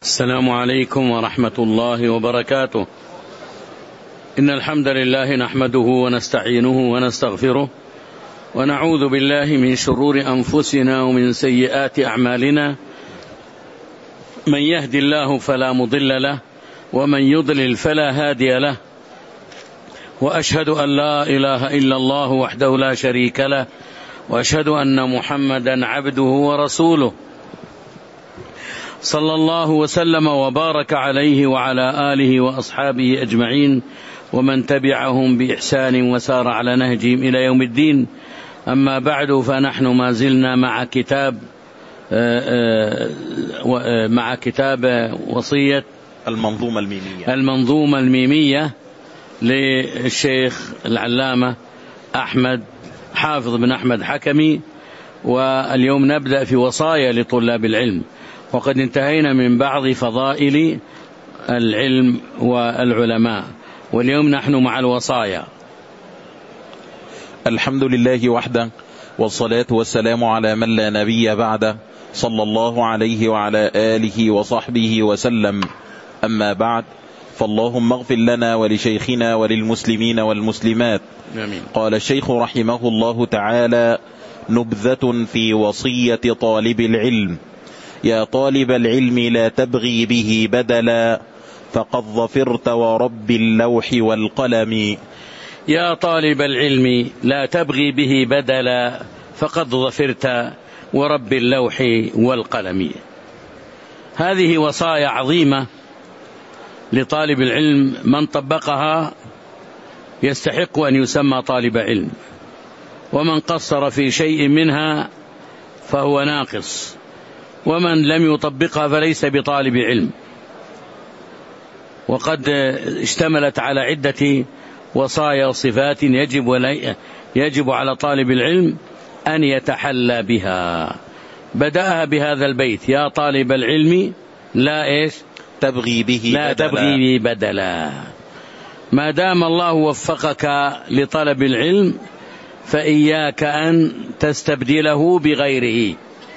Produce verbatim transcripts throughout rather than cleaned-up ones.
السلام عليكم ورحمة الله وبركاته. إن الحمد لله نحمده ونستعينه ونستغفره ونعوذ بالله من شرور أنفسنا ومن سيئات أعمالنا. من يهد الله فلا مضل له ومن يضلل فلا هادي له، وأشهد أن لا إله إلا الله وحده لا شريك له، وأشهد أن محمدا عبده ورسوله صلى الله وسلم وبارك عليه وعلى آله وأصحابه أجمعين ومن تبعهم بإحسان وسار على نهجهم إلى يوم الدين. أما بعد، فنحن ما زلنا مع كتاب مع كتاب وصية المنظومة الميمية المنظومة الميمية للشيخ العلامة أحمد حافظ بن أحمد حكمي. واليوم نبدأ في وصايا لطلاب العلم، وقد انتهينا من بعض فضائل العلم والعلماء، واليوم نحن مع الوصايا. الحمد لله وحده، والصلاة والسلام على من لا نبي بعده، صلى الله عليه وعلى آله وصحبه وسلم. أما بعد، فاللهم اغفر لنا ولشيخنا وللمسلمين والمسلمات. آمين. قال الشيخ رحمه الله تعالى: نبذة في وصية طالب العلم. يا طالب العلم لا تبغي به بدلا، فقد ظفرت ورب اللوح والقلم. يا طالب العلم لا تبغي به بدلا، فقد ظفرت ورب اللوح والقلم. هذه وصايا عظيمة لطالب العلم، من طبقها يستحق أن يسمى طالب علم، ومن قصر في شيء منها فهو ناقص، ومن لم يطبقها فليس بطالب علم. وقد اشتملت على عدة وصايا وصفات يجب يجب على طالب العلم أن يتحلى بها. بدأها بهذا البيت: يا طالب العلم لا إيش تبغي به لا بدلا. تبغي به بدلا. ما دام الله وفقك لطلب العلم فإياك أن تستبدله بغيره،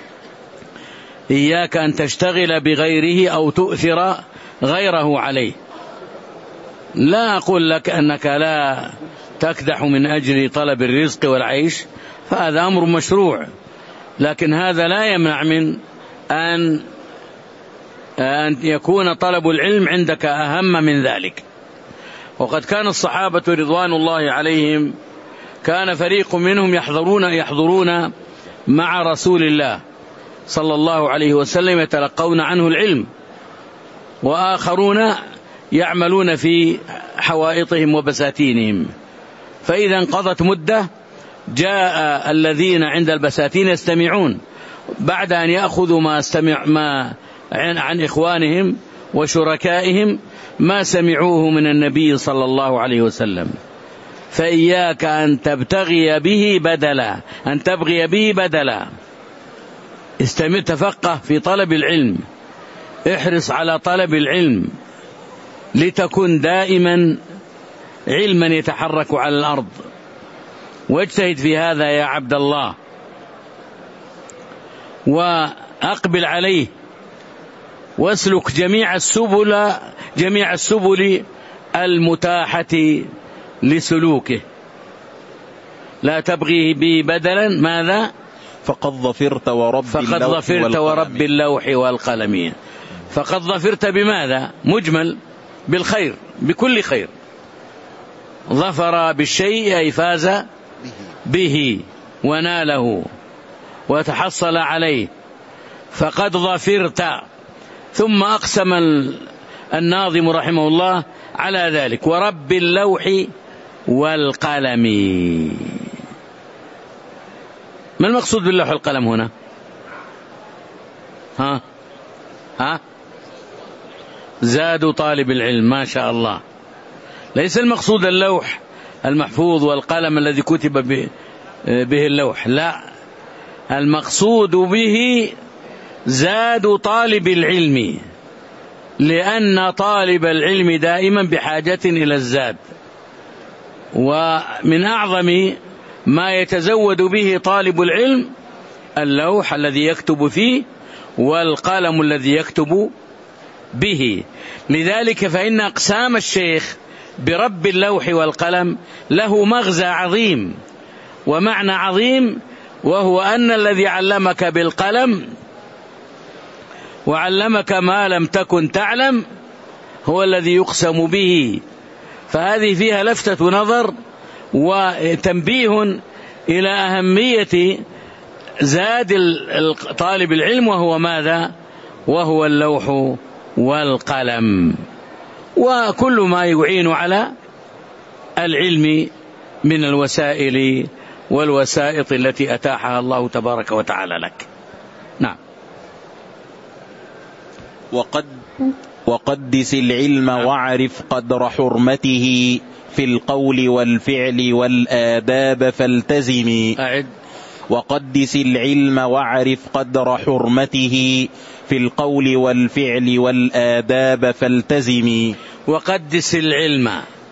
إياك أن تشتغل بغيره أو تؤثر غيره عليه. لا أقول لك أنك لا تكدح من أجل طلب الرزق والعيش، فهذا أمر مشروع، لكن هذا لا يمنع من أن أن يكون طلب العلم عندك أهم من ذلك. وقد كان الصحابة رضوان الله عليهم كان فريق منهم يحضرون يحضرون مع رسول الله صلى الله عليه وسلم يتلقون عنه العلم، وآخرون يعملون في حوائطهم وبساتينهم. فإذا انقضت مدة جاء الذين عند البساتين يستمعون بعد أن يأخذوا ما استمع ما عن إخوانهم وشركائهم ما سمعوه من النبي صلى الله عليه وسلم. فإياك أن تبتغي به بدلا أن تبغي به بدلا استمر، تفقه في طلب العلم، احرص على طلب العلم لتكن دائما علما يتحرك على الأرض، واجتهد في هذا يا عبد الله، وأقبل عليه، واسلك جميع السبل جميع السبل المتاحة لسلوكه. لا تبغي به بدلا ماذا؟ فقد ظفرت ورب فقد ظفرت ورب اللوح والقلم. فقد ظفرت بماذا؟ مجمل، بالخير، بكل خير. ظفر بالشيء أي فاز به وناله وتحصل عليه. فقد ظفرت. ثم أقسم الناظم رحمه الله على ذلك: ورب اللوح والقلم. ما المقصود باللوح والقلم هنا؟ ها ها زاد طالب العلم، ما شاء الله. ليس المقصود اللوح المحفوظ والقلم الذي كتب به اللوح، لا، المقصود به زاد طالب العلم، لأن طالب العلم دائما بحاجة إلى الزاد. ومن أعظم ما يتزود به طالب العلم اللوح الذي يكتب فيه والقلم الذي يكتب به. لذلك فإن أقسام الشيخ برب اللوح والقلم له مغزى عظيم ومعنى عظيم، وهو أن الذي علمك بالقلم وعلمك ما لم تكن تعلم هو الذي يقسم به. فهذه فيها لفتة نظر وتنبيه إلى أهمية زاد طالب العلم، وهو ماذا؟ وهو اللوح والقلم، وكل ما يعين على العلم من الوسائل والوسائط التي أتاحها الله تبارك وتعالى لك. نعم. وقد وقدس العلم واعرف قدر حرمته في القول والفعل والآداب فالتزمي. أعد. وقدس العلم واعرف قدر حرمته في القول والفعل والآداب فالتزمي. وقدس العلم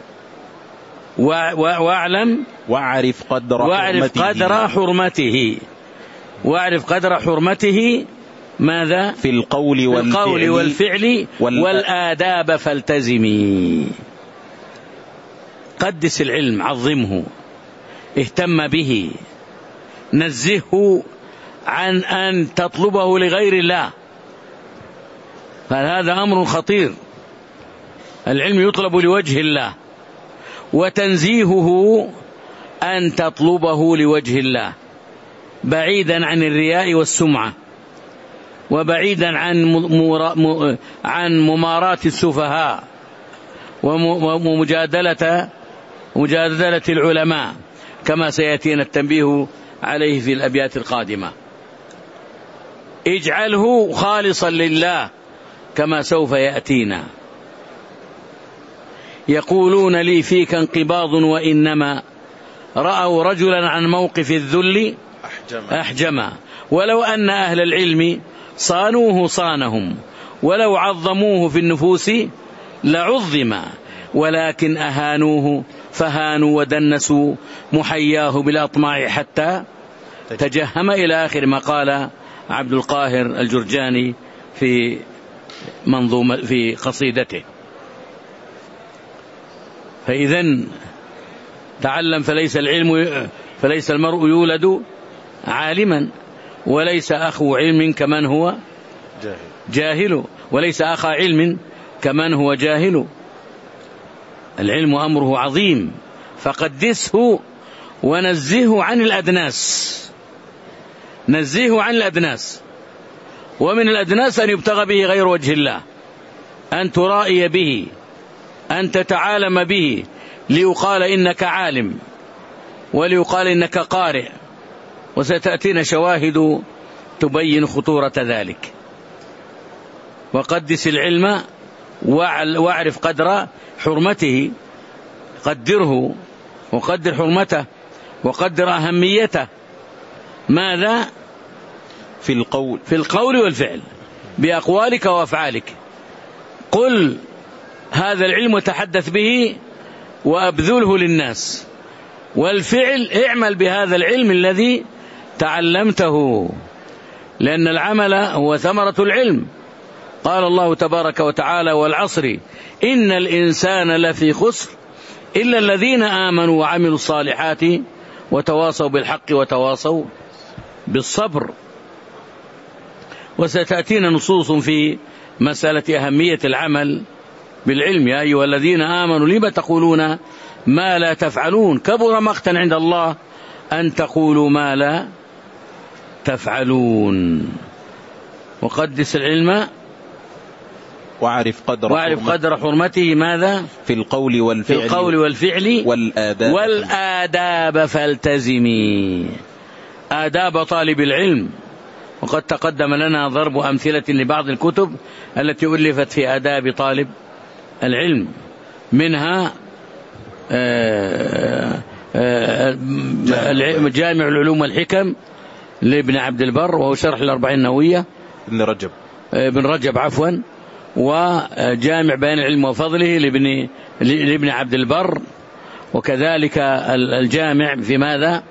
واعلم واعرف قدر واعرف قدر حرمته واعرف قدر حرمته ماذا؟ في القول والفعل, القول والفعل والآداب فالتزمي. قدس العلم، عظمه، اهتم به، نزهه عن أن تطلبه لغير الله، فهذا أمر خطير. العلم يطلب لوجه الله، وتنزيهه أن تطلبه لوجه الله بعيدا عن الرياء والسمعة، وبعيدا عن عن مماراة السفهاء ومجادلة مجادلة العلماء، كما سيأتينا التنبيه عليه في الأبيات القادمة. اجعله خالصا لله كما سوف يأتينا. يقولون لي فيك انقباض وإنما رأوا رجلا عن موقف الذل أحجما، ولو أن أهل العلم صانوه صانهم، ولو عظموه في النفوس لعظم، ولكن أهانوه فهانوا ودنسوا محياه بالأطماع حتى تجهم، إلى آخر ما قال عبد القاهر الجرجاني في منظومة في قصيدته. فإذن تعلم، فليس العلم فليس المرء يولد عالما، وليس أخو علم كمن هو جاهل، وليس أخا علم كمن هو جاهل. العلم أمره عظيم، فقدسه ونزهه عن الأدناس، نزهه عن الأدناس. ومن الأدناس أن يبتغى به غير وجه الله، أن ترائي به، أن تتعالم به ليقال إنك عالم وليقال إنك قارئ، وستأتينا شواهد تبين خطورة ذلك. وقدس العلم واعرف قدر حرمته، قدره وقدر حرمته وقدر أهميته. ماذا؟ في القول في القول والفعل، بأقوالك وأفعالك. قل هذا العلم وتحدث به وأبذله للناس، والفعل اعمل بهذا العلم الذي تعلمته، لأن العمل هو ثمرة العلم. قال الله تبارك وتعالى: والعصر إن الإنسان لفي خسر إلا الذين آمنوا وعملوا الصالحات وتواصوا بالحق وتواصوا بالصبر. وستأتينا نصوص في مسألة أهمية العمل بالعلم. يا أيها الذين آمنوا لم تقولون ما لا تفعلون كبر مقتا عند الله أن تقولوا ما لا تفعلون. وقدس العلم واعرف قدر, واعرف قدر حرمته. ماذا؟ في القول والفعل, في القول والفعل والآداب, والآداب فالتزمي. آداب طالب العلم، وقد تقدم لنا ضرب أمثلة لبعض الكتب التي ألفت في آداب طالب العلم، منها جامع العلوم والحكم لابن عبد البر، وهو شرح الأربعين النووية ابن رجب ابن رجب عفوا، وجامع بيان العلم وفضله لابن لابن عبد البر، وكذلك الجامع في ماذا؟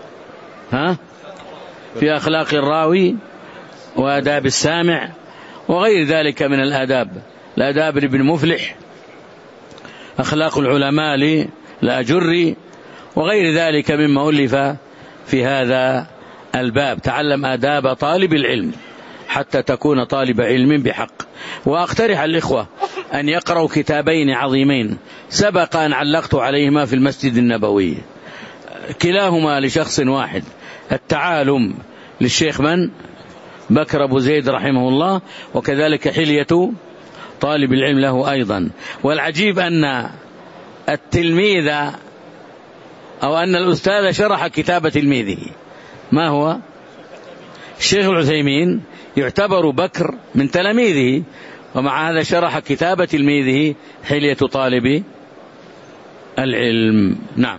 ها؟ في أخلاق الراوي وآداب السامع، وغير ذلك من الآداب، الآداب لابن مفلح، أخلاق العلماء للأجري، وغير ذلك مما ألف في هذا الباب. تعلم آداب طالب العلم حتى تكون طالب علم بحق. وأقترح الإخوة أن يقرأوا كتابين عظيمين سبق أن علقت عليهما في المسجد النبوي، كلاهما لشخص واحد، التعالم للشيخ من بكر أبو زيد رحمه الله، وكذلك حلية طالب العلم له أيضا. والعجيب أن التلميذ أو أن الأستاذ شرح كتاب تلميذه، ما هو الشيخ العثيمين، يعتبر بكر من تلاميذه، ومع هذا شرح كتاب تلميذه حلية طالب العلم. نعم.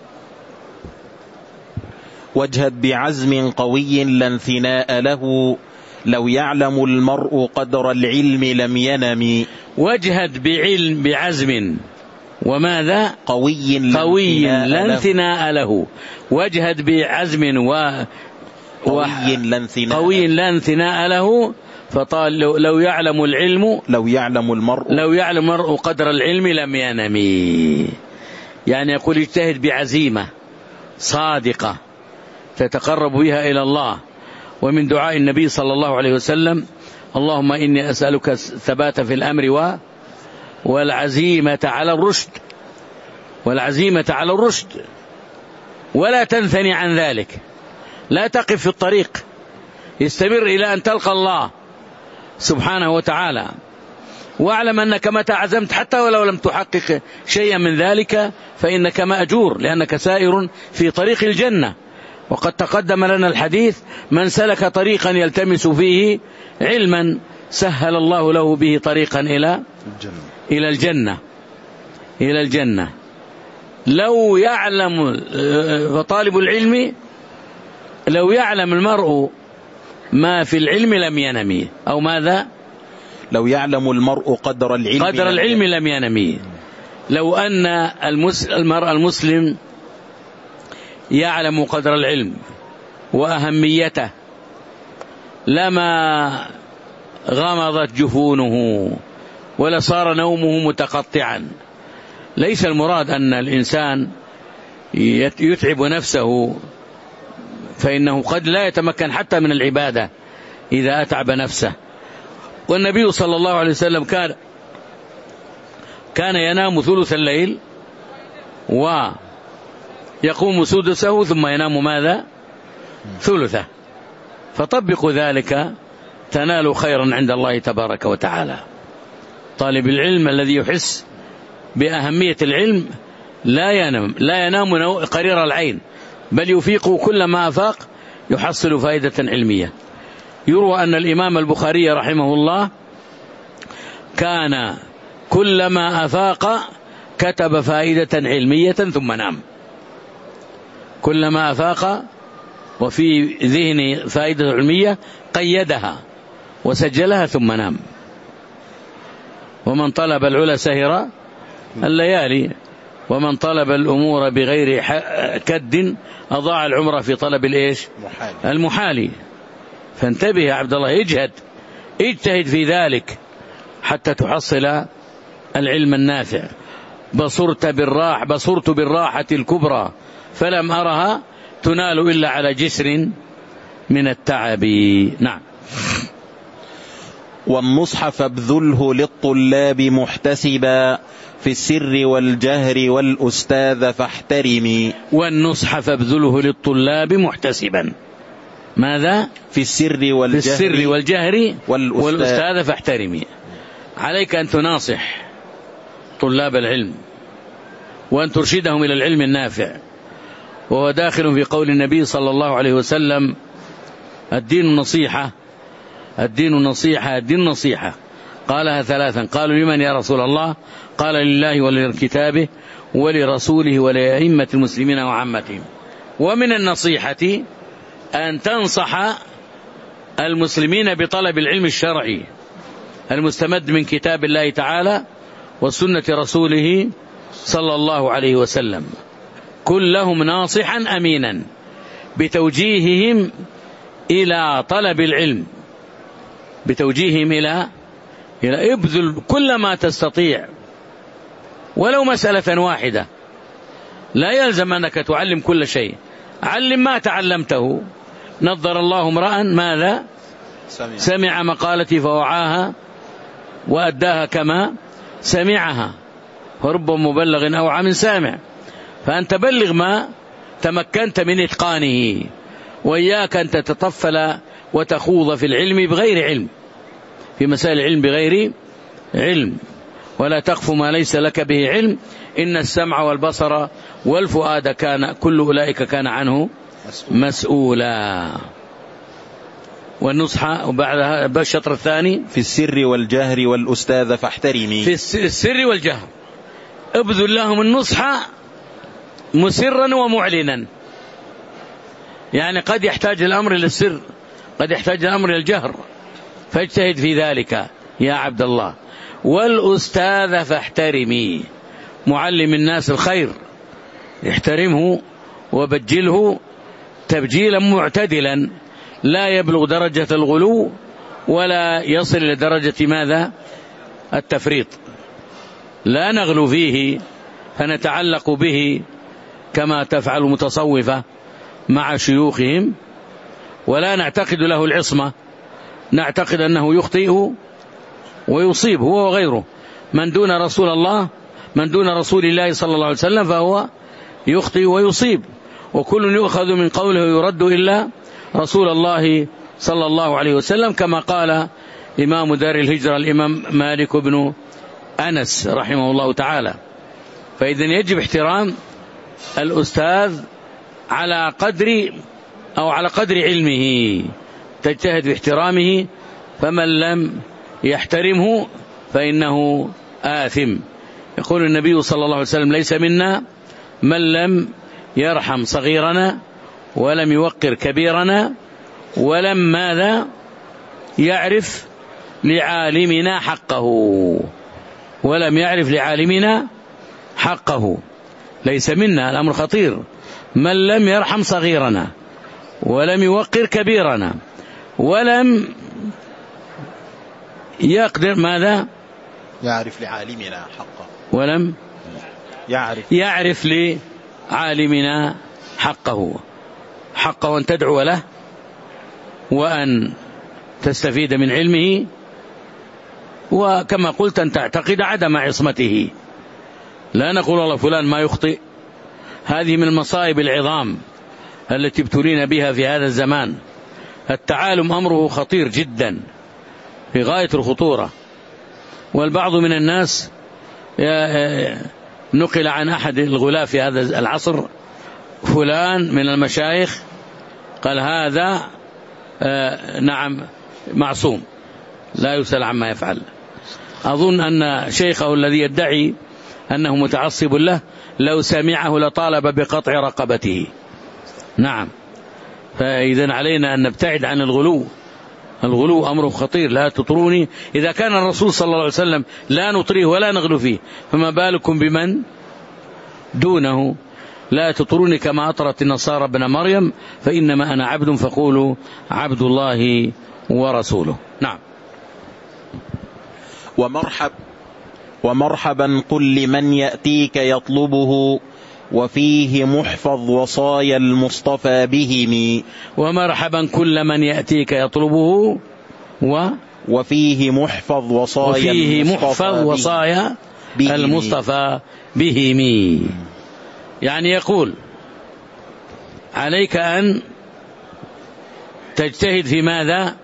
واجهد بعزم قوي لا انثناء له، لو يعلم المرء قدر العلم لم ينم. واجهد بعلم بعزم وماذا قوي قوي لا انثناء له. واجهد بعزم و قوي لا انثناء قوي لا انثناء له. فطال لو يعلم العلم لو يعلم المرء لو يعلم المرء قدر العلم لم ينم. يعني يقول اجتهد بعزيمة صادقة تتقرب بها إلى الله. ومن دعاء النبي صلى الله عليه وسلم: اللهم إني أسألك الثبات في الأمر و والعزيمة على الرشد والعزيمة على الرشد ولا تنثني عن ذلك. لا تقف في الطريق، استمر إلى أن تلقى الله سبحانه وتعالى. واعلم أنك متى عزمت حتى ولو لم تحقق شيئا من ذلك فإنك مأجور، لأنك سائر في طريق الجنة. وقد تقدم لنا الحديث: من سلك طريقا يلتمس فيه علما سهل الله له به طريقا إلى الجنة. إلى الجنة إلى الجنة. لو يعلم طالب العلم لو يعلم المرء ما في العلم لم ينم. أو ماذا؟ لو يعلم المرء قدر العلم قدر العلم لم ينم. لو أن المرء المسلم يعلم قدر العلم وأهميته لما غمضت جفونه ولا صار نومه متقطعا. ليس المراد أن الإنسان يتعب نفسه، فإنه قد لا يتمكن حتى من العبادة إذا أتعب نفسه. والنبي صلى الله عليه وسلم كان كان ينام ثلث الليل ويقوم سدسه ثم ينام ماذا؟ ثلثه. فطبقوا ذلك تنالوا خيرا عند الله تبارك وتعالى. طالب العلم الذي يحس بأهمية العلم لا ينام لا ينام قرير العين، بل يفيق كلما أفاق يحصل فائدة علمية. يروى أن الإمام البخاري رحمه الله كان كلما أفاق كتب فائدة علمية ثم نام. كلما أفاق وفي ذهنه فائدة علمية قيدها وسجلها ثم نام. ومن طلب العلا سهر الليالي، ومن طلب الأمور بغير كد أضاع العمر في طلب الإيش؟ المحالي. فانتبه يا عبد الله، اجهد اجتهد في ذلك حتى تحصل العلم النافع. بصرت بالراح بصرت بالراحة الكبرى فلم أرها تنال إلا على جسر من التعب. نعم. والنصح فابذله للطلاب محتسبا في السر والجهر والأستاذ فاحترمي. والنصح فابذله للطلاب محتسبا ماذا؟ في السر والجهر, في السر والجهر والأستاذ, والأستاذ فاحترمي. عليك أن تناصح طلاب العلم وأن ترشدهم إلى العلم النافع، وهو داخل في قول النبي صلى الله عليه وسلم: الدين النصيحة الدين النصيحة الدين النصيحة. قالها ثلاثا. قالوا: لمن يا رسول الله؟ قال: لله ولكتابه ولرسوله ولأئمة المسلمين وعامتهم. ومن النصيحة أن تنصح المسلمين بطلب العلم الشرعي المستمد من كتاب الله تعالى وسنة رسوله صلى الله عليه وسلم. كن لهم ناصحا أمينا بتوجيههم إلى طلب العلم بتوجيههم إلى إلى ابذل كل ما تستطيع ولو مسألة واحدة، لا يلزم أنك تعلم كل شيء، علم ما تعلمته. نظر الله امرأ ماذا سمع, سمع مقالتي فوعاها وأداها كما سمعها، فرب مبلغ أوعى من سامع. فأنت بلغ ما تمكنت من إتقانه، وإياك أن تتطفل وتخوض في العلم بغير علم، في مسائل العلم بغير علم، ولا تقف ما ليس لك به علم. إن السمع والبصر والفؤاد كان كل أولئك كان عنه مسؤولا. والنصح وبعدها بالشطر الثاني في السر والجهر والأستاذ فاحترمي. في السر والجهر ابذل لهم النصح مسرا ومعلنا، يعني قد يحتاج الأمر للسر، قد يحتاج الأمر للجهر، فاجتهد في ذلك يا عبد الله. والأستاذ فاحترمي، معلم الناس الخير احترمه وبجله تبجيلا معتدلا، لا يبلغ درجة الغلو ولا يصل إلى درجة ماذا التفريط. لا نغلو فيه فنتعلق به كما تفعل المتصوفة مع شيوخهم، ولا نعتقد له العصمة، نعتقد أنه يخطئ ويصيب هو وغيره. من دون رسول الله من دون رسول الله صلى الله عليه وسلم فهو يخطئ ويصيب، وكل يؤخذ من قوله يرد إلا رسول الله صلى الله عليه وسلم، كما قال إمام دار الهجرة الإمام مالك بن أنس رحمه الله تعالى. فإذن يجب احترام الأستاذ على قدر أو على قدر علمه، تجتهد في احترامه، فمن لم يحترمه فإنه آثم. يقول النبي صلى الله عليه وسلم ليس منا من لم يرحم صغيرنا ولم يوقر كبيرنا ولم ماذا يعرف لعالمنا حقه، ولم يعرف لعالمنا حقه. ليس منا، الأمر خطير، من لم يرحم صغيرنا ولم يوقر كبيرنا ولم يقدر ماذا يعرف لعالمنا حقه، ولم يعرف يعرف لعالمنا حقه. حقه أن تدعو له وأن تستفيد من علمه، وكما قلت أن تعتقد عدم عصمته. لا نقول الله فلان ما يخطئ، هذه من المصائب العظام التي ابتلينا بها في هذا الزمان. التعالم أمره خطير جدا في غاية الخطورة. والبعض من الناس نقل عن أحد الغلاة في هذا العصر فلان من المشايخ قال هذا نعم معصوم لا يسأل عما يفعل. أظن أن شيخه الذي يدعي أنه متعصب له لو سمعه لطالب بقطع رقبته. نعم، فإذن علينا أن نبتعد عن الغلو. الغلو أمره خطير. لا تطروني، إذا كان الرسول صلى الله عليه وسلم لا نطريه ولا نغلو فيه، فما بالكم بمن دونه. لا تطروني كما أطرت النصارى ابن مريم، فإنما أنا عبد فقولوا عبد الله ورسوله. نعم. ومرحب ومرحبا قل لمن يأتيك يطلبه وفيه محفظ وصايا المصطفى بهم. ومرحبا كل من يأتيك يطلبه و وفيه محفظ وصايا وفيه محفظ وصايا المصطفى بهم. يعني يقول عليك أن تجتهد في ماذا؟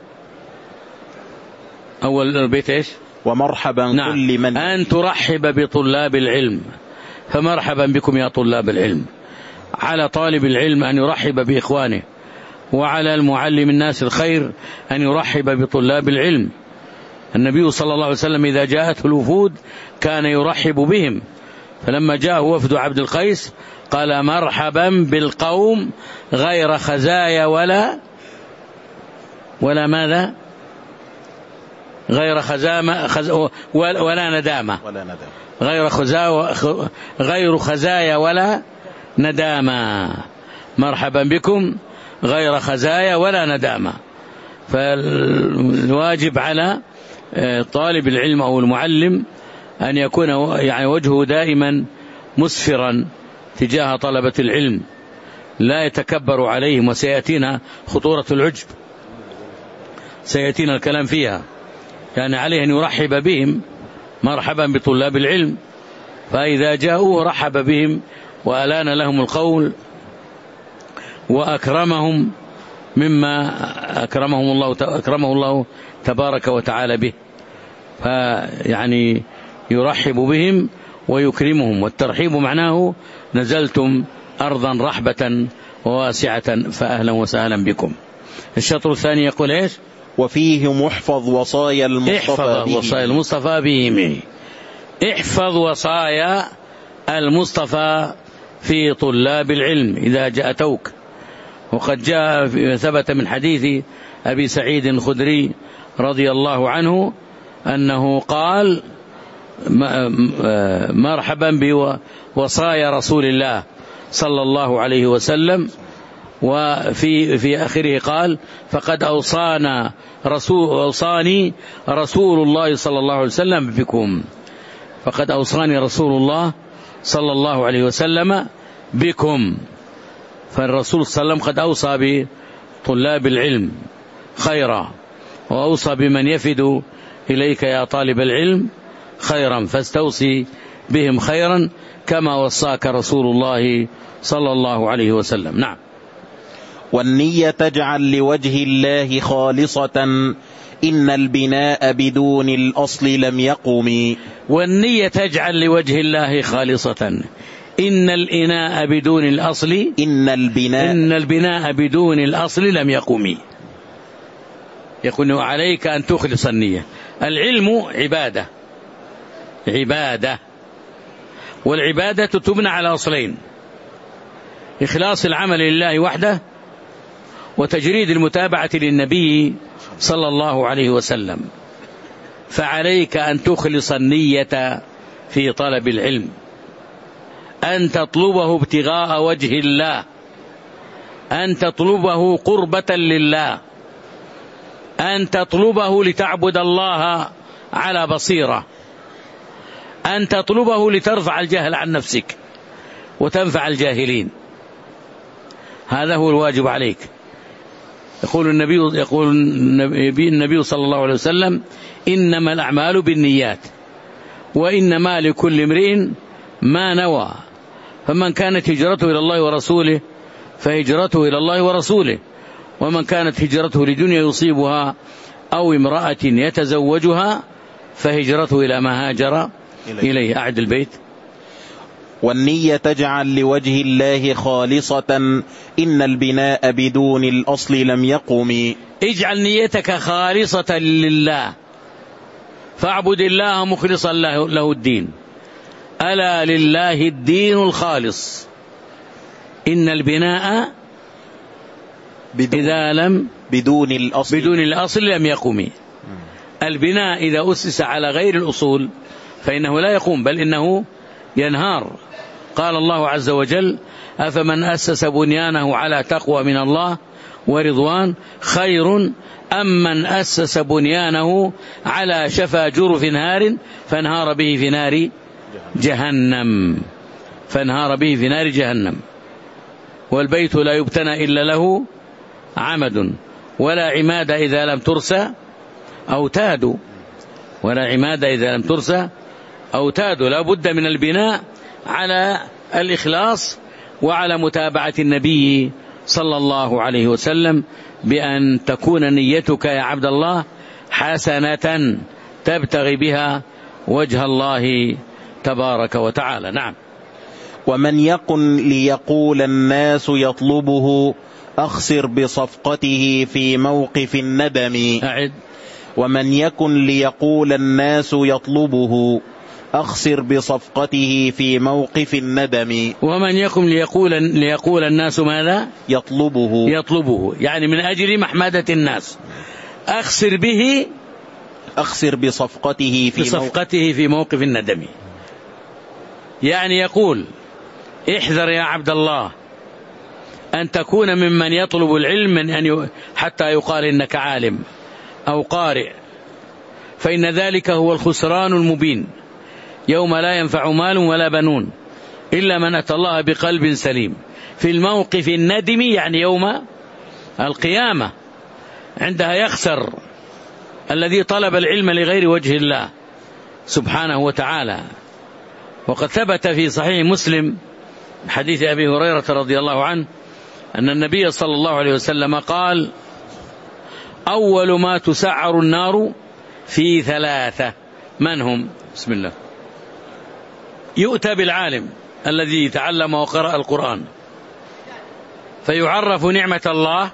أول البيت إيش؟ ومرحبا نعم. كل من أن ترحب بطلاب العلم، فمرحبا بكم يا طلاب العلم. على طالب العلم أن يرحب بإخوانه، وعلى المعلم الناس الخير أن يرحب بطلاب العلم. النبي صلى الله عليه وسلم إذا جاءته الوفود كان يرحب بهم، فلما جاءه وفد عبد القيس قال مرحبا بالقوم غير خزايا ولا ولا ماذا غير خزامة خز ولا ندامة ولا ندامة غير خزايا غير خزايا ولا ندامة. مرحبا بكم غير خزايا ولا ندامة. فالواجب على طالب العلم أو المعلم أن يكون يعني وجهه دائما مسفرا تجاه طلبة العلم، لا يتكبر عليهم. وسيأتينا خطورة العجب، سيأتينا الكلام فيها، يعني عليه أن يرحب بهم مرحبا بطلاب العلم، فإذا جاءوه رحب بهم وألان لهم القول وأكرمهم مما أكرمهم الله أكرمه الله تبارك وتعالى به، فيعني يرحب بهم ويكرمهم. والترحيب معناه نزلتم أرضا رحبة وواسعة فأهلا وسهلا بكم. الشطر الثاني يقول إيش؟ وفيه محفظ وصايا المصطفى احفظ به. وصايا المصطفى به. احفظ وصايا المصطفى في طلاب العلم إذا جاءتوك. وقد جاء ثبت من حديث أبي سعيد الخدري رضي الله عنه أنه قال مرحبا بوصايا رسول الله صلى الله عليه وسلم. وفي في آخره قال فقد أوصانا رسول أوصاني رسول الله صلى الله عليه وسلم بكم. فقد أوصاني رسول الله صلى الله عليه وسلم بكم. فالرسول صلى الله عليه وسلم قد أوصى بطلاب العلم خيرا، وأوصى بمن يفد إليك يا طالب العلم خيرا، فاستوصي بهم خيرا كما وصاك رسول الله صلى الله عليه وسلم. نعم. والنية تجعل لوجه الله خالصة إن البناء بدون الأصل لم يقم. والنية تجعل لوجه الله خالصة إن الإناء بدون الأصل إن البناء إن البناء بدون الأصل لم يقم. يقول عليك أن تخلص النية. العلم عبادة عبادة والعبادة تبنى على أصلين: إخلاص العمل لله وحده، وتجريد المتابعة للنبي صلى الله عليه وسلم. فعليك أن تخلص النية في طلب العلم، أن تطلبه ابتغاء وجه الله، أن تطلبه قربة لله، أن تطلبه لتعبد الله على بصيرة، أن تطلبه لترفع الجهل عن نفسك وتنفع الجاهلين. هذا هو الواجب عليك. يقول النبي يقول النبي صلى الله عليه وسلم إنما الأعمال بالنيات وإنما لكل امرئ ما نوى. فمن كانت هجرته إلى الله ورسوله فهجرته إلى الله ورسوله، ومن كانت هجرته لدنيا يصيبها أو امرأة يتزوجها فهجرته إلى ما هاجر إليه. أعد البيت. والنية تجعل لوجه الله خالصة إن البناء بدون الأصل لم يقم. اجعل نيتك خالصة لله، فاعبد الله مخلصا له الدين. ألا لله الدين الخالص. إن البناء إذا لم بدون الأصل بدون الأصل لم يقم. البناء إذا أسس على غير الأصول فإنه لا يقوم، بل إنه ينهار. قال الله عز وجل أفمن أسس بنيانه على تقوى من الله ورضوان خير أم من أسس بنيانه على شفا جرف نهار فانهار به في نار جهنم فانهار به في نار جهنم. والبيت لا يبتنى إلا له عمد ولا عماد إذا لم ترسى أوتاد ولا عماد إذا لم ترسى أوتاد. لا بد من البناء على الإخلاص وعلى متابعة النبي صلى الله عليه وسلم، بأن تكون نيتك يا عبد الله حسنة تبتغي بها وجه الله تبارك وتعالى. نعم. ومن يكن ليقول الناس يطلبه أخسر بصفقته في موقف الندم. أعد. ومن يكن ليقول الناس يطلبه أخسر بصفقته في موقف الندم. ومن يكن ليقول, ليقول الناس ماذا؟ يطلبه يطلبه يعني من أجل محمدة الناس. أخسر به أخسر بصفقته في بصفقته في موقف الندم. يعني يقول احذر يا عبد الله أن تكون ممن يطلب العلم من أن ي... حتى يقال إنك عالم أو قارئ، فإن ذلك هو الخسران المبين، يوم لا ينفع مال ولا بنون إلا من أتى الله بقلب سليم. في الموقف الندم يعني يوم القيامة، عندها يخسر الذي طلب العلم لغير وجه الله سبحانه وتعالى. وقد ثبت في صحيح مسلم حديث أبي هريرة رضي الله عنه أن النبي صلى الله عليه وسلم قال: أول ما تسعر النار في ثلاثة. من هم؟ بسم الله. يؤتى بالعالم الذي تعلم وقرأ القرآن فيعرف نعمة الله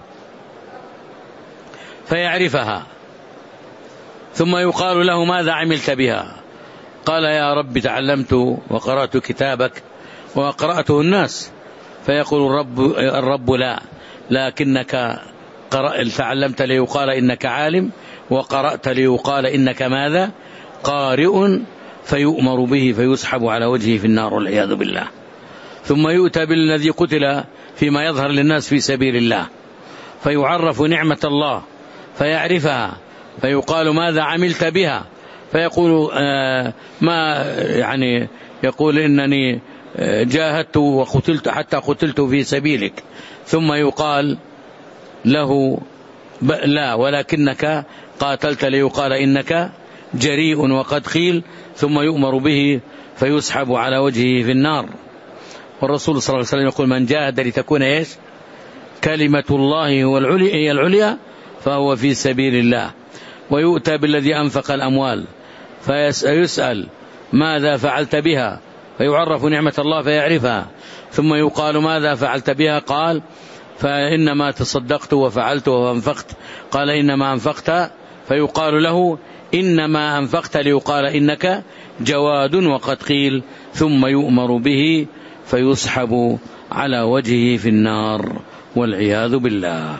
فيعرفها، ثم يقال له: ماذا عملت بها؟ قال: يا رب تعلمت وقرأت كتابك وقرأته الناس. فيقول الرب, الرب لا، لكنك تعلمت ليقال إنك عالم، وقرأت ليقال إنك ماذا؟ قارئ. فيؤمر به فيسحب على وجهه في النار والعياذ بالله. ثم يؤتى بالذي قتل فيما يظهر للناس في سبيل الله فيعرف نعمة الله فيعرفها، فيقال: ماذا عملت بها؟ فيقول آه ما يعني يقول: إنني جاهدت وقتلت حتى قتلت في سبيلك. ثم يقال له: لا، ولكنك قاتلت ليقال إنك جريء وقد قيل. ثم يؤمر به فيسحب على وجهه في النار. والرسول صلى الله عليه وسلم يقول: من جاهد لتكون إيش؟ كلمة الله هي العليا فهو في سبيل الله. ويؤتى بالذي أنفق الأموال فيسأل: ماذا فعلت بها؟ فيعرف نعمة الله فيعرفها، ثم يقال: ماذا فعلت بها؟ قال: فإنما تصدقت وفعلت وأنفقت. قال: إنما أنفقت؟ فيقال له: إنما أنفقت ليقال إنك جواد وقد قيل. ثم يؤمر به فيسحب على وجهه في النار والعياذ بالله.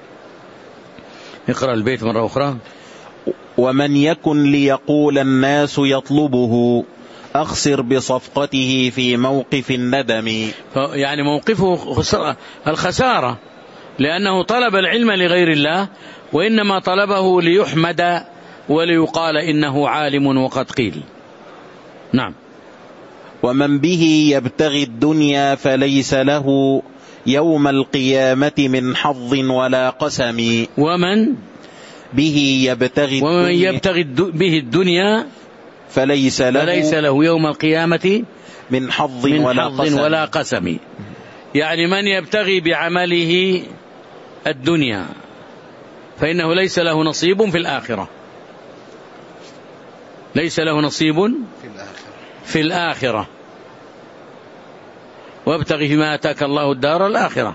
اقرأ البيت مرة أخرى. ومن يكن ليقول الناس يطلبه أخسر بصفقته في موقف الندم. يعني موقفه الخسارة، لأنه طلب العلم لغير الله، وإنما طلبه ليحمد وليقال إنه عالم وقد قيل. نعم. ومن به يبتغي الدنيا فليس له يوم القيامة من حظ ولا قسم. ومن به يبتغي ومن يبتغي به الدنيا فليس له, فليس له يوم القيامة من حظ, من ولا, حظ قسم. ولا قسم. يعني من يبتغي بعمله الدنيا فإنه ليس له نصيب في الآخرة، ليس له نصيب في الآخرة, في الآخرة. وابتغي فيما آتاك الله الدار الآخرة.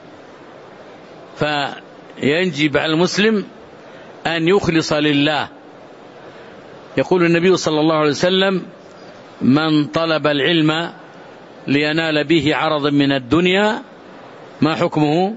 فينجب على المسلم أن يخلص لله. يقول النبي صلى الله عليه وسلم: من طلب العلم لينال به عرضا من الدنيا ما حكمه؟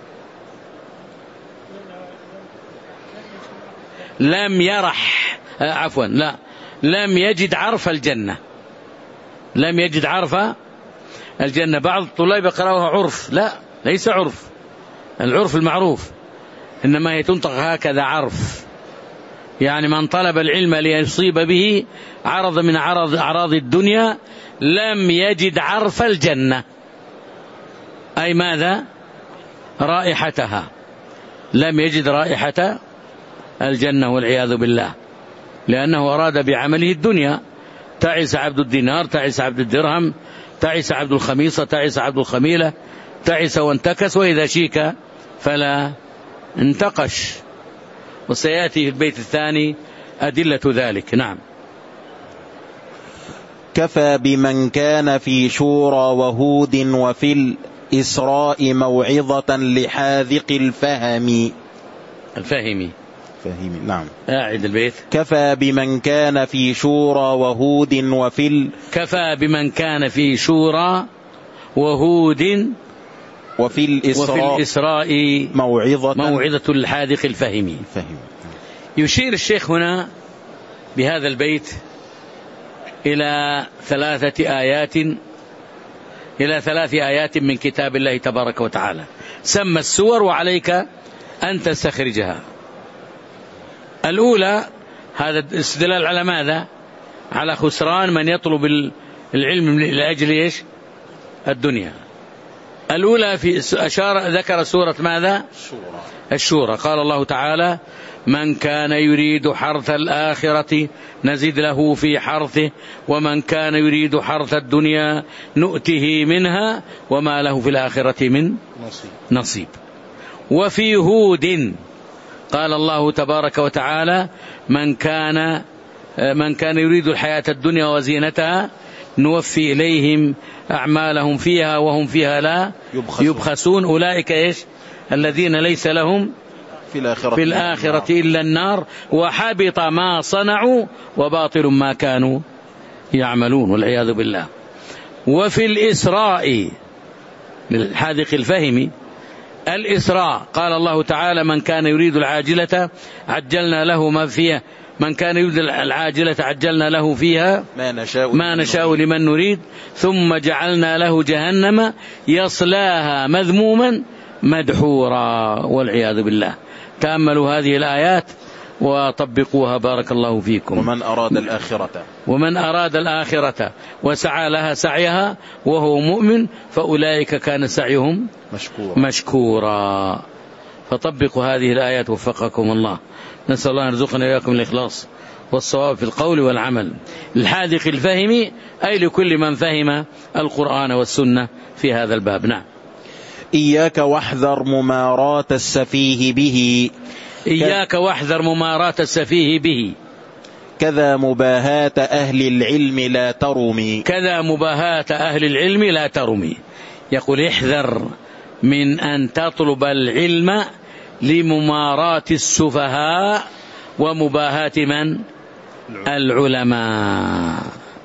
لم يرح آه عفوا لا لم يجد عرف الجنة، لم يجد عرف الجنة. بعض الطلاب يقرأوها عرف، لا، ليس عرف العرف المعروف، إنما هي تنطق هكذا عرف. يعني من طلب العلم ليصيب به عرض من عرض أعراض الدنيا لم يجد عرف الجنة، أي ماذا؟ رائحتها، لم يجد رائحة الجنة والعياذ بالله، لأنه أراد بعمله الدنيا. تعس عبد الدينار، تعس عبد الدرهم، تعس عبد الخميصة، تعس عبد الخميلة، تعس وانتكس، وإذا شيك فلا انتقش. وسيأتي في البيت الثاني أدلة ذلك. نعم. كفى بمن كان في شورى وهود وفي الإسراء موعظة لحاذق الفهم. الفهمي فهمي. نعم. أعد البيت. كفى بمن كان في شورى وهود وفي ال... كفى بمن كان في شورى وهود وفي الإسراء, وفي الإسراء موعظة موعظة الحاذق الفهمي. فهم. يشير الشيخ هنا بهذا البيت إلى ثلاثة آيات إلى ثلاث آيات من كتاب الله تبارك وتعالى، سمى السور وعليك أن تستخرجها. الأولى هذا استدلال على ماذا؟ على خسران من يطلب العلم لأجل إيش؟ الدنيا. الأولى في أشار ذكر سورة ماذا؟ الشورى. قال الله تعالى: من كان يريد حرث الآخرة نزد له في حرثه ومن كان يريد حرث الدنيا نؤته منها وما له في الآخرة من نصيب, نصيب. وفي هود قال الله تبارك وتعالى: من كان من كان يريد الحياة الدنيا وزينتها نوفي إليهم أعمالهم فيها وهم فيها لا يبخسون, يبخسون. أولئك إيش؟ الذين ليس لهم في الآخرة, في الآخرة إلا النار وحبط ما صنعوا وباطل ما كانوا يعملون والعياذ بالله. وفي الإسراء للحاذق الفهم، الإسراء قال الله تعالى: من كان يريد العاجلة عجلنا له ما فيها من كان يريد العاجلة عجلنا له فيها ما نشاء, ما نشاء لمن نريد ثم جعلنا له جهنم يصلاها مذموما مدحورا والعياذ بالله. تأملوا هذه الآيات وطبقوها بارك الله فيكم. ومن أراد الآخرة ومن أراد الآخرة وسعى لها سعيها وهو مؤمن فأولئك كان سعيهم مشكورا, مشكورا. فطبقوا هذه الآيات وفقكم الله. نسأل الله أن يرزقنا إياكم الإخلاص والصواب في القول والعمل. الحاذق الفهم أي لكل من فهم القرآن والسنة في هذا الباب. نعم. إياك واحذر ممارات السفيه به إياك واحذر ممارات السفيه به كذا مباهاة أهل العلم لا ترمي كذا مباهاة أهل العلم لا ترمي. يقول: احذر من أن تطلب العلم لمماراة السفهاء ومباهاة من؟ العلماء.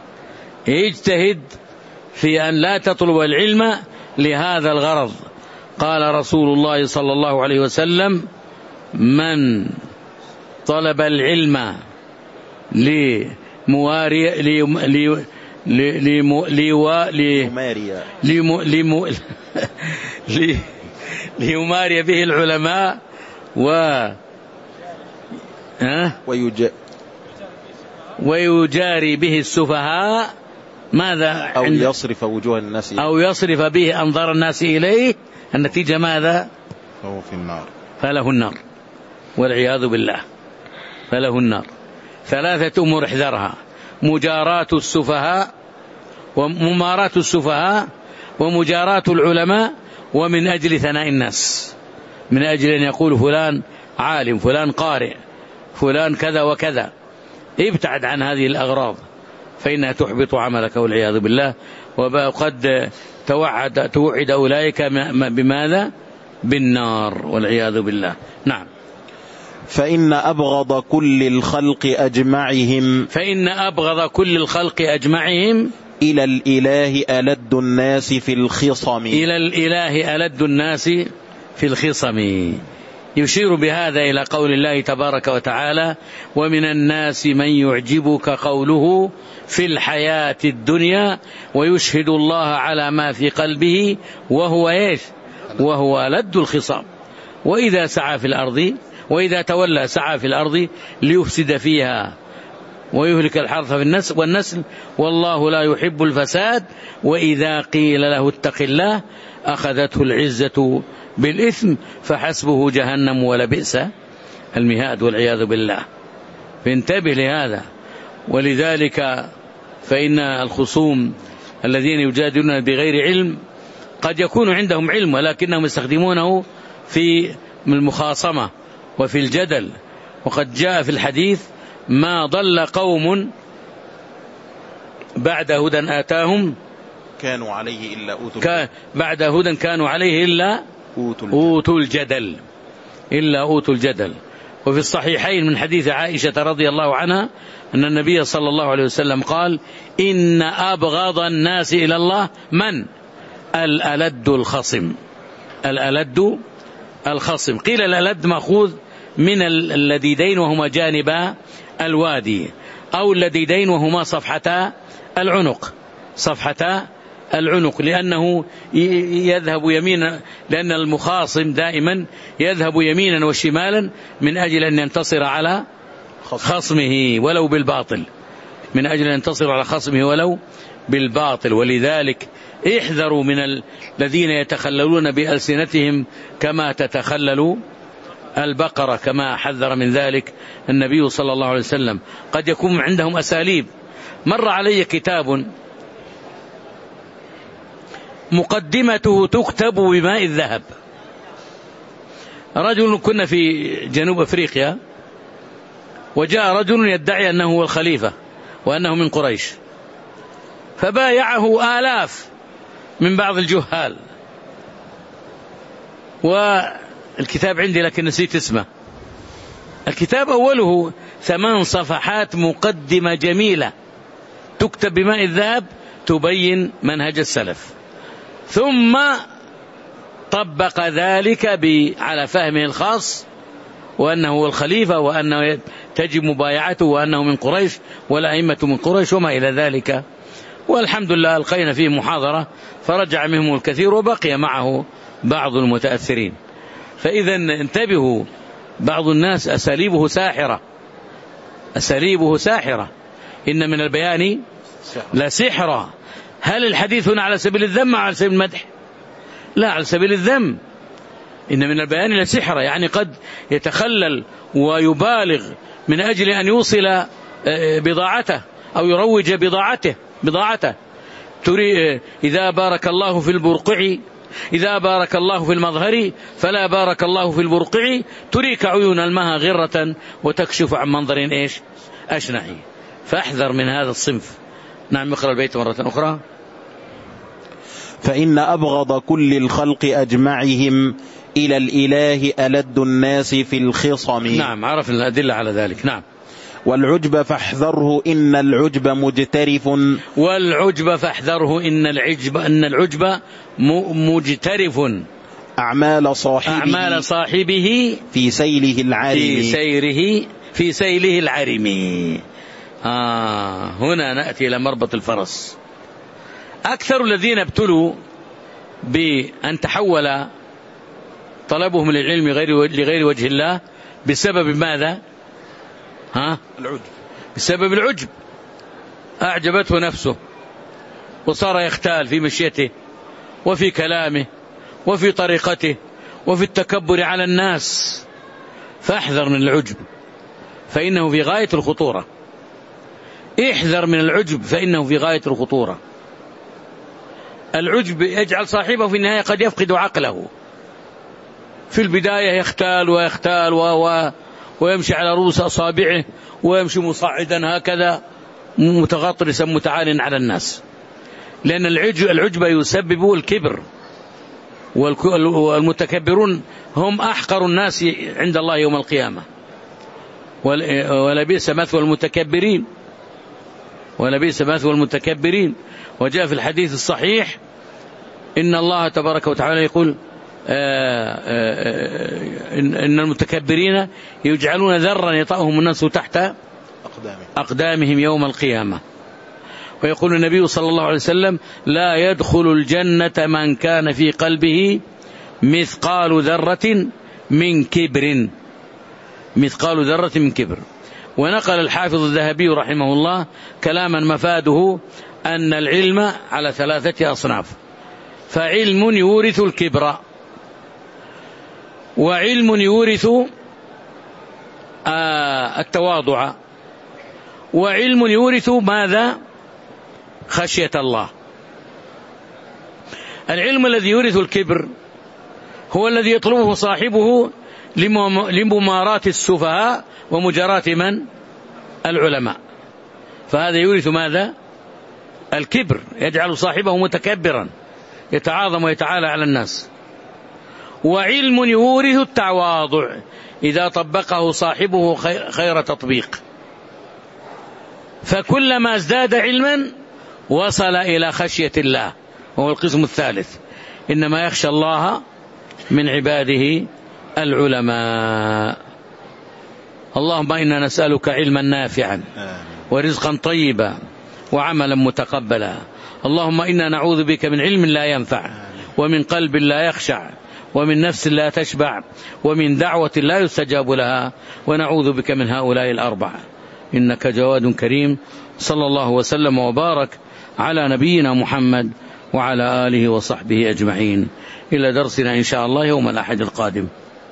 اجتهد في أن لا تطلب العلم لهذا الغرض. قال رسول الله صلى الله عليه وسلم: من طلب العلم لمواري لي ليماري به العلماء و ويجاري به السفهاء ماذا؟ أو يصرف وجوه الناس أو يصرف به أنظار الناس إليه، النتيجة ماذا؟ فهو في النار فله النار والعياذ بالله. فله النار. ثلاثة أمور احذرها: مجاراة السفهاء ومماراة السفهاء ومجاراة العلماء، ومن أجل ثناء الناس، من أجل أن يقول فلان عالم، فلان قارئ، فلان كذا وكذا. ابتعد عن هذه الأغراض فإنها تحبط عملك والعياذ بالله. وقد توعد, توعد أولئك بماذا؟ بالنار والعياذ بالله. نعم. فإن أبغض كل الخلق أجمعهم فإن أبغض كل الخلق أجمعهم إلى الإله ألد الناس في الخصم إلى الإله ألد الناس في الخصم. يشير بهذا إلى قول الله تبارك وتعالى: ومن الناس من يعجبك قوله في الحياة الدنيا ويشهد الله على ما في قلبه وهو إيش؟ وهو ألد الخصام. وإذا سعى في الأرض وإذا تولى سعى في الأرض ليفسد فيها ويهلك الحرث والنسل والله لا يحب الفساد وإذا قيل له اتق الله أخذته العزة بالإثم فحسبه جهنم ولبئس المهاد والعياذ بالله. فانتبه لهذا. ولذلك فإن الخصوم الذين يجادلون بغير علم قد يكون عندهم علم ولكنهم يستخدمونه في المخاصمة وفي الجدل. وقد جاء في الحديث: ما ضل قوم بعد هدى آتاهم كانوا عليه إلا أوتوا كان بعد هدى كانوا عليه إلا أوتوا الجدل إلا أوتوا الجدل. وفي الصحيحين من حديث عائشة رضي الله عنها أن النبي صلى الله عليه وسلم قال: إن أبغض الناس إلى الله من؟ الألد الخصم. الألد الخصم. قيل الألد مأخوذ من اللديدين وهما جانبا الوادي، أو اللديدين وهما صفحتا العنق صفحتا العنق، لأنه يذهب يمينا، لأن المخاصم دائما يذهب يمينا وشمالا من أجل أن ينتصر على خصمه ولو بالباطل، من أجل أن ينتصر على خصمه ولو بالباطل. ولذلك احذروا من الذين يتخللون بألسنتهم كما تتخلل البقرة، كما حذر من ذلك النبي صلى الله عليه وسلم. قد يكون عندهم أساليب. مر علي كتاب مقدمته تكتب بماء الذهب. رجل، كنا في جنوب أفريقيا، وجاء رجل يدعي أنه هو الخليفة وأنه من قريش، فبايعه آلاف من بعض الجهال. والكتاب عندي لكن نسيت اسمه. الكتاب أوله ثمان صفحات مقدمة جميلة تكتب بماء الذهب تبين منهج السلف، ثم طبق ذلك على فهمه الخاص، وأنه هو الخليفة، وأنه تجب مبايعته، وأنه من قريش والأئمة من قريش وما إلى ذلك. والحمد لله ألقينا فيه محاضرة فرجع منهم الكثير، وبقي معه بعض المتأثرين. فإذا انتبهوا، بعض الناس أساليبه ساحرة، أساليبه ساحرة. إن من البيان لسحرا. هل الحديث هنا على سبيل الذم أو على سبيل المدح؟ لا، على سبيل الذم. إن من البيان لسحرا، يعني قد يتخلل ويبالغ من أجل أن يوصل بضاعته أو يروج بضاعته بضاعته تري إذا بارك الله في البرقع، إذا بارك الله في المظهر فلا بارك الله في البرقع، تريك عيون المها غرة وتكشف عن منظر إيش أشنعي. فاحذر من هذا الصنف. نعم، اقرأ البيت مرة أخرى. فإن أبغض كل الخلق أجمعهم إلى الإله ألد الناس في الخصم. نعم، عرفنا الأدلة على ذلك. نعم. والعجب فاحذره إن العجب مجترف. والعجب فاحذره إن العجب إن العجب مجترف أعمال صاحبه أعمال صاحبه في سيله العارم في سيره في سيله العارم. آه هنا نأتي إلى مربط الفرس. أكثر الذين ابتلوا بأن تحول طلبهم للعلم لغير وجه الله بسبب ماذا؟ ها؟ العجب. بسبب العجب. أعجبته نفسه وصار يختال في مشيته وفي كلامه وفي طريقته وفي التكبر على الناس. فاحذر من العجب فإنه في غاية الخطورة. احذر من العجب فإنه في غاية الخطورة. العجب يجعل صاحبه في النهاية قد يفقد عقله. في البداية يختال ويختال و... و... ويمشي على رؤوس أصابعه ويمشي مصعدا هكذا متغطرسا متعال على الناس، لأن العجب, العجب يسبب الكبر، والمتكبرون هم أحقر الناس عند الله يوم القيامة. ولبئس مثوى المتكبرين ولبئس مثوى المتكبرين. وجاء في الحديث الصحيح إن الله تبارك وتعالى يقول آآ آآ إن المتكبرين يجعلون ذرا يطأهم الناس تحت أقدامهم يوم القيامة. ويقول النبي صلى الله عليه وسلم لا يدخل الجنة من كان في قلبه مثقال ذرة من كبر مثقال ذرة من كبر. ونقل الحافظ الذهبي رحمه الله كلاما مفاده أن العلم على ثلاثة أصناف: فعلم يورث الكبر، وعلم يورث التواضع، وعلم يورث ماذا؟ خشية الله. العلم الذي يورث الكبر هو الذي يطلبه صاحبه لمماراة السفهاء ومجاراة من؟ العلماء. فهذا يورث ماذا؟ الكبر، يجعل صاحبه متكبرا يتعاظم ويتعالى على الناس. وعلم يورث التواضع إذا طبقه صاحبه خير تطبيق، فكلما ازداد علما وصل إلى خشية الله، وهو القسم الثالث. إنما يخشى الله من عباده العلماء. اللهم إنا نسألك علما نافعا ورزقا طيبا وعملا متقبلا. اللهم إنا نعوذ بك من علم لا ينفع، ومن قلب لا يخشع، ومن نفس لا تشبع، ومن دعوة لا يستجاب لها، ونعوذ بك من هؤلاء الأربعة، إنك جواد كريم. صلى الله وسلم وبارك على نبينا محمد وعلى آله وصحبه أجمعين. إلى درسنا إن شاء الله يوم الأحد القادم.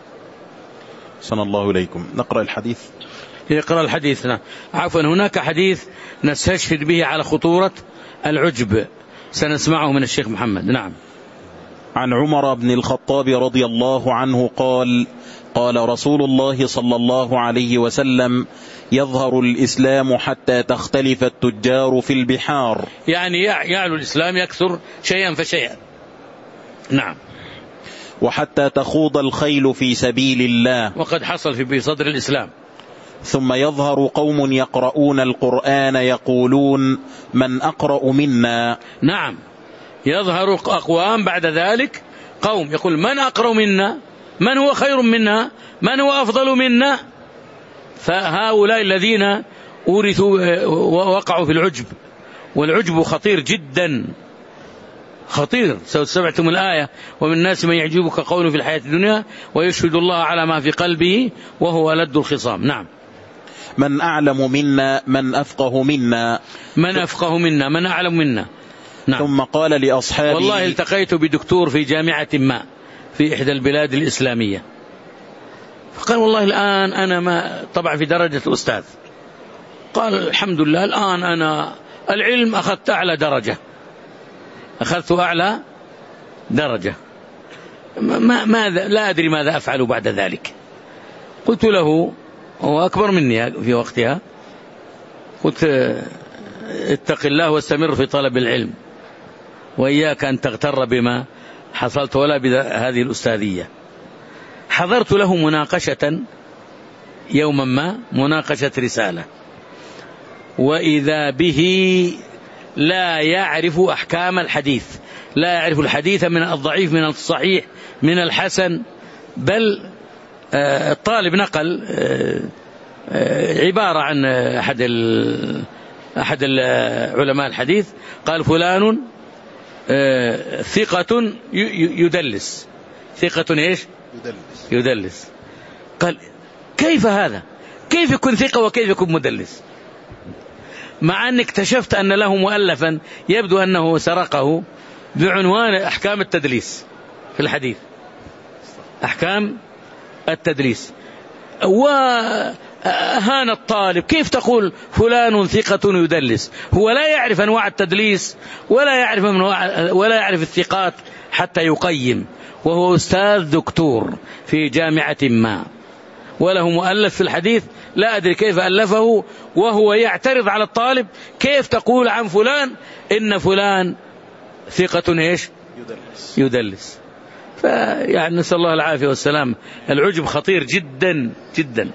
صلى الله إليكم. نقرأ الحديث. يقرأ الحديثنا. عفوا، هناك حديث نستشهد به على خطورة العجب، سنسمعه من الشيخ محمد. نعم. عن عمر بن الخطاب رضي الله عنه قال: قال رسول الله صلى الله عليه وسلم: يظهر الإسلام حتى تختلف التجار في البحار. يعني يعلو الإسلام، يكثر شيئا فشيئا. نعم. وحتى تخوض الخيل في سبيل الله، وقد حصل في صدر الإسلام. ثم يظهر قوم يقرؤون القرآن يقولون: من أقرأ منا. نعم، يظهر أقوام بعد ذلك، قوم يقول: من أقرأ منا، من هو خير منا، من هو أفضل منا. فهؤلاء الذين أورثوا ووقعوا في العجب، والعجب خطير جدا، خطير. سمعتم الآية: ومن الناس من يعجبك قوله في الحياة الدنيا ويشهد الله على ما في قلبه وهو ألد الخصام. نعم. من أعلم منا، من أفقه منا، من أفقه منا، من أعلم منا. نعم. ثم قال لأصحابه: والله التقيت بدكتور في جامعة ما في إحدى البلاد الإسلامية، فقال: والله الآن أنا ما طبعا في درجة الأستاذ. قال: الحمد لله الآن أنا العلم أخذت أعلى درجة، أخذت أعلى درجة، ما ماذا لا أدري ماذا أفعل بعد ذلك. قلت له، هو أكبر مني في وقتها، قلت: اتق الله واستمر في طلب العلم، وإياك أن تغتر بما حصلت ولا بهذه الأستاذية. حضرت له مناقشة يوما ما، مناقشة رسالة، وإذا به لا يعرف أحكام الحديث، لا يعرف الحديث من الضعيف من الصحيح من الحسن، بل الطالب نقل عبارة عن أحد أحد علماء الحديث، قال: فلان ثقة يدلس. ثقة إيش؟ يدلس. يدلس. قال: كيف هذا؟ كيف يكون ثقة وكيف يكون مدلس؟ مع أن اكتشفت أن له مؤلفا يبدو أنه سرقه بعنوان أحكام التدليس في الحديث، أحكام التدليس. وهان الطالب: كيف تقول فلان ثقة يدلس؟ هو لا يعرف أنواع التدليس ولا يعرف ولا يعرف الثقات حتى يقيم، وهو أستاذ دكتور في جامعة ما، وله مؤلف في الحديث لا أدري كيف ألفه، وهو يعترض على الطالب: كيف تقول عن فلان إن فلان ثقة إيش؟ يدلس. يدلس. فيعني نسأل الله العافية والسلام. العجب خطير جدا جدا.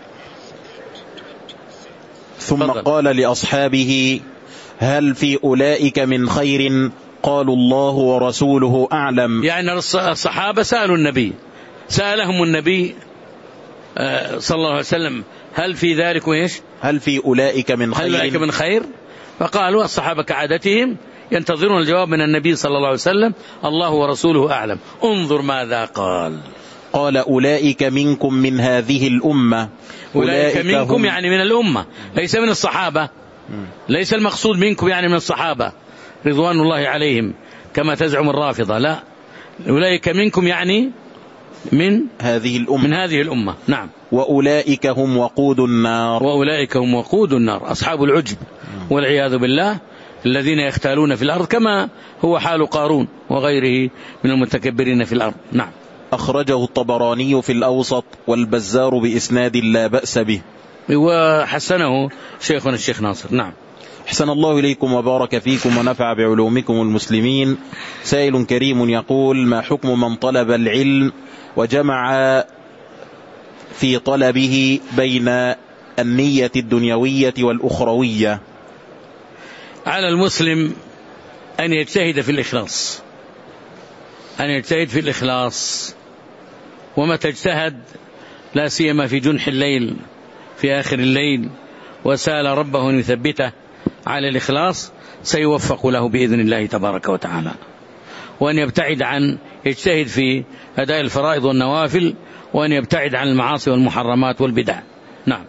ثم فضل. قال لأصحابه: هل في أولئك من خير؟ قالوا: الله ورسوله أعلم. يعني الصحابة سألوا النبي، سألهم النبي صلى الله عليه وسلم: هل في ذلك إيش؟ هل في أولئك من خير؟ هل أولئك من خير؟ فقالوا الصحابة كعادتهم ينتظرون الجواب من النبي صلى الله عليه وسلم: الله ورسوله أعلم. انظر ماذا قال. قال: أولئك منكم من هذه الأمة. أولئك منكم يعني من الأمة، ليس من الصحابة. ليس المقصود منكم يعني من الصحابة رضوان الله عليهم كما تزعم الرافضة، لا، أولئك منكم يعني من هذه الأمة. من هذه الأمة. نعم. وأولئك هم وقود النار. وأولئك هم وقود النار، أصحاب العجب والعياذ بالله، الذين يختالون في الأرض، كما هو حال قارون وغيره من المتكبرين في الأرض. نعم. أخرجه الطبراني في الأوسط والبزار بإسناد لا بأس به، وحسنه شيخنا الشيخ ناصر. نعم. أحسن الله إليكم وبارك فيكم ونفع بعلومكم المسلمين. سائل كريم يقول: ما حكم من طلب العلم وجمع في طلبه بين النية الدنيوية والأخروية؟ على المسلم أن يجتهد في الإخلاص، أن يجتهد في الإخلاص، ومتى اجتهد لا سيما في جنح الليل في آخر الليل وسأل ربه أن يثبته على الإخلاص سيوفق له بإذن الله تبارك وتعالى، وأن يبتعد عن يجتهد في أداء الفرائض والنوافل، وأن يبتعد عن المعاصي والمحرمات والبدع. نعم.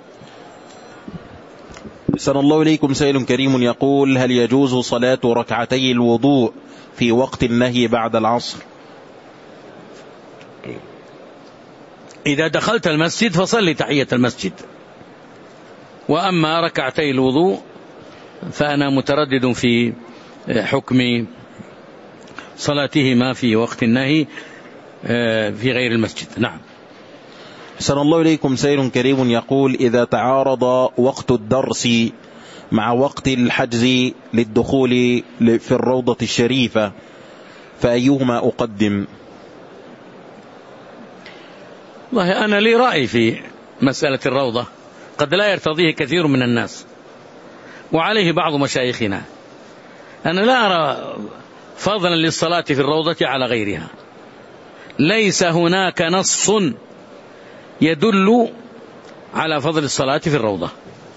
أحسن الله إليكم. سائل كريم يقول: هل يجوز صلاة ركعتي الوضوء في وقت النهي بعد العصر؟ إذا دخلت المسجد فصلي تحية المسجد، وأما ركعتي الوضوء فأنا متردد في حكم صلاتهما في وقت النهي في غير المسجد. نعم. أحسن الله إليكم. سائل كريم يقول: إذا تعارض وقت الدرس مع وقت الحجز للدخول في الروضة الشريفة فأيهما أقدم؟ والله أنا لي رأي في مسألة الروضة، قد لا يرتضيه كثير من الناس وعليه بعض مشايخنا. أنا لا أرى فضلا للصلاة في الروضة على غيرها، ليس هناك نص يدل على فضل الصلاة في الروضة،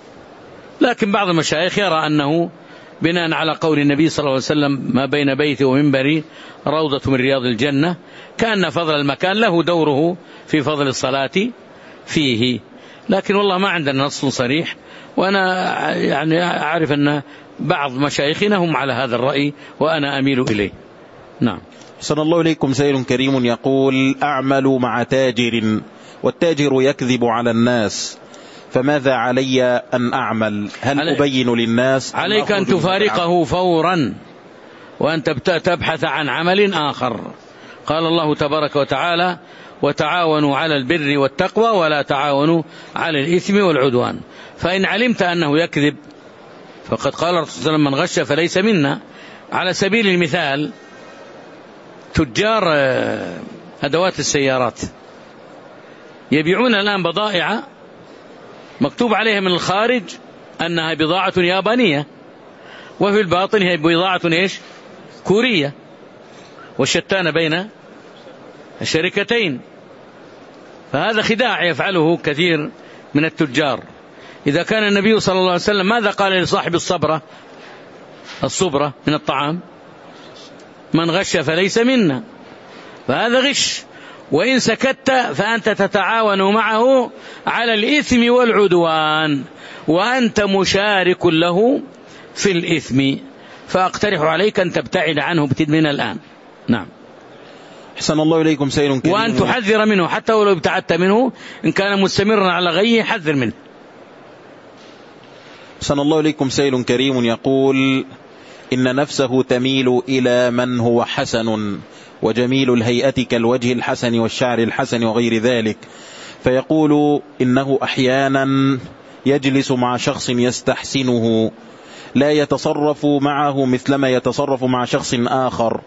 لكن بعض المشايخ يرى أنه بناء على قول النبي صلى الله عليه وسلم: ما بين بيتي ومنبري روضة من رياض الجنة، كأن فضل المكان له دوره في فضل الصلاة فيه. لكن والله ما عندنا نص صريح، وأنا يعني أعرف أن بعض مشايخنا هم على هذا الرأي وأنا أميل إليه. نعم. صلى الله عليكم. سائل كريم يقول: أعمل مع تاجر والتاجر يكذب على الناس، فماذا علي أن أعمل؟ هل علي أبين للناس؟ عليك أن تفارقه فورا وأن تبحث عن عمل آخر. قال الله تبارك وتعالى: وتعاونوا على البر والتقوى ولا تعاونوا على الإثم والعدوان. فإن علمت أنه يكذب فقد قال الرسول صلى الله عليه وسلم: من غش فليس منا. على سبيل المثال تجار أدوات السيارات يبيعون الآن بضائع مكتوب عليها من الخارج أنها بضاعة يابانية، وفي الباطن هي بضاعة إيش؟ كورية، والشتان بين الشركتين. فهذا خداع يفعله كثير من التجار. إذا كان النبي صلى الله عليه وسلم ماذا قال لصاحب الصبرة الصبرة من الطعام؟ من غش فليس منا. فهذا غش، وإن سكت فأنت تتعاون معه على الإثم والعدوان، وأنت مشارك له في الإثم، فأقترح عليك أن تبتعد عنه من الآن. نعم. أحسن الله إليكم. سائل كريم. وأن تحذر منه حتى ولو ابتعدت منه، إن كان مستمرا على غيه حذر منه. أحسن الله إليكم. سائل كريم يقول: إن نفسه تميل إلى من هو حسن وجميل الهيئة كالوجه الحسن والشعر الحسن وغير ذلك، فيقول إنه أحيانا يجلس مع شخص يستحسنه لا يتصرف معه مثلما يتصرف مع شخص آخر،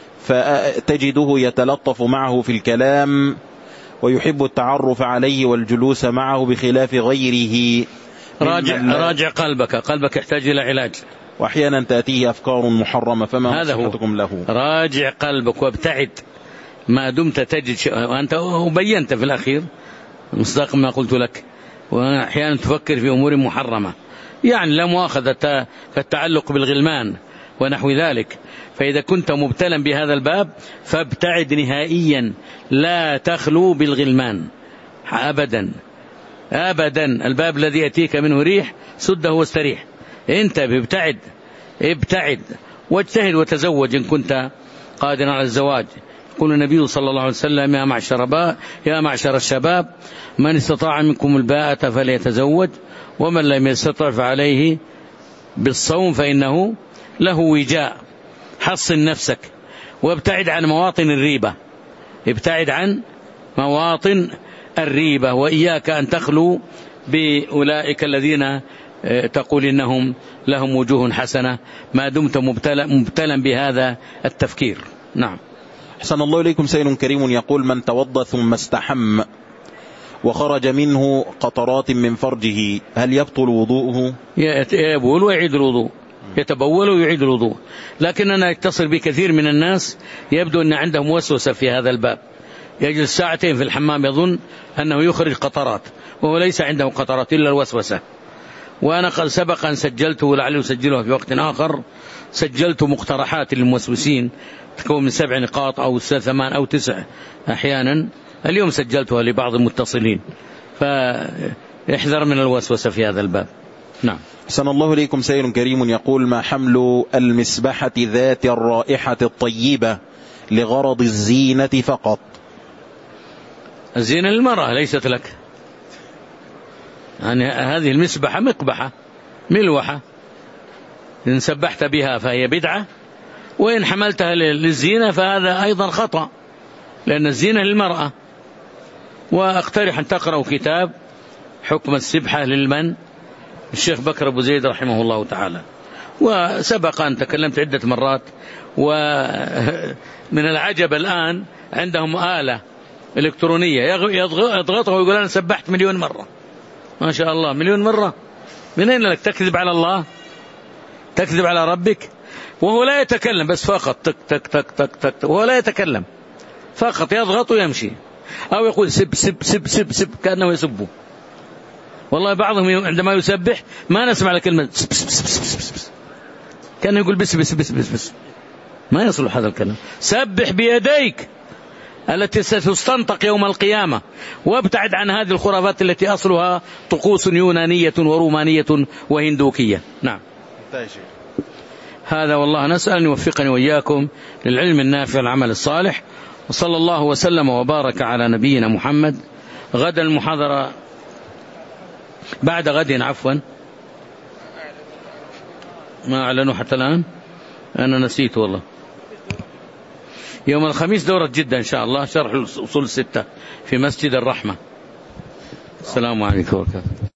فتجده يتلطف معه في الكلام ويحب التعرف عليه والجلوس معه بخلاف غيره. راجع, راجع قلبك قلبك يحتاج إلى علاج، وأحيانا تأتيه أفكار محرمة، فما نصيحتكم له؟ راجع قلبك وابتعد ما دمت تجد شيء، وأنت بينت في الأخير مصداق ما قلت لك، وأحيانا تفكر في أمور محرمة، يعني لا مؤاخذة كالتعلق بالغلمان ونحو ذلك. فإذا كنت مبتلا بهذا الباب فابتعد نهائيا، لا تخلو بالغلمان أبدا أبدا. الباب الذي يأتيك منه ريح سده واستريح. انت ابتعد ابتعد واجتهد وتزوج إن كنت قادرا على الزواج. يقول النبي صلى الله عليه وسلم: يا معشر با يا معشر الشباب من استطاع منكم الباءة فليتزوج، ومن لم يستطع فعليه بالصوم فإنه له وجاء. حصن نفسك وابتعد عن مواطن الريبة، ابتعد عن مواطن الريبة، وإياك أن تخلو بأولئك الذين تقول إنهم لهم وجوه حسنة ما دمت مبتلا, مبتلا بهذا التفكير. نعم. أحسن الله إليكم. سائل كريم يقول: من توضأ ثم استحم وخرج منه قطرات من فرجه هل يبطل وضوءه؟ يبول ويعيد الوضوء، يتبول ويعيد الوضوء. لكن أنا اتصل بكثير من الناس يبدو أن عندهم وسوسة في هذا الباب، يجلس ساعتين في الحمام يظن أنه يخرج قطرات، وهو ليس عنده قطرات إلا الوسوسة. وأنا قد سبق أن سجلته ولعله أسجلها في وقت آخر، سجلت مقترحات للموسوسين تكون من سبع نقاط أو ثمان أو تسع أحيانا، اليوم سجلتها لبعض المتصلين، فاحذر من الوسوسة في هذا الباب. نعم. أحسن الله إليكم. سائل كريم يقول: ما حمل المسبحة ذات الرائحة الطيبة لغرض الزينة فقط؟ الزينة للمرأة ليست لك، يعني هذه المسبحة مقبحة ملوحة، إن سبحت بها فهي بدعة، وإن حملتها للزينة فهذا أيضا خطأ، لأن الزينة للمرأة. وأقترح أن تقرأوا كتاب حكم السبحة للمن الشيخ بكر أبو زيد رحمه الله تعالى، وسبق أن تكلمت عدة مرات. ومن العجب الآن عندهم آلة إلكترونية يضغطها ويقول أنا سبحت مليون مرة. ما شاء الله، مليون مرة! من أين لك؟ تكذب على الله، تكذب على ربك. وهو لا يتكلم، بس فقط تك تك تك تك تك، وهو لا يتكلم، فقط يضغط ويمشي، أو يقول سب سب سب سب سب كأنه يسبه. والله بعضهم عندما يسبح ما نسمع لكلمة سب سب سب سب سب سب، كأنه يقول بس بس بس بس بس، ما يصلح هذا الكلام. سبح بيديك التي ستستنطق يوم القيامة، وابتعد عن هذه الخرافات التي أصلها طقوس يونانية ورومانية وهندوكية. نعم. هذا والله نسأل أن يوفقني وإياكم للعلم النافع والعمل الصالح، وصلى الله وسلم وبارك على نبينا محمد. غدا المحاضرة بعد غد، عفوا ما أعلنوا حتى الآن، أنا نسيت والله. يوم الخميس دورة جدة إن شاء الله، شرح الأصول الستة في مسجد الرحمة. السلام عليكم ورحمة الله.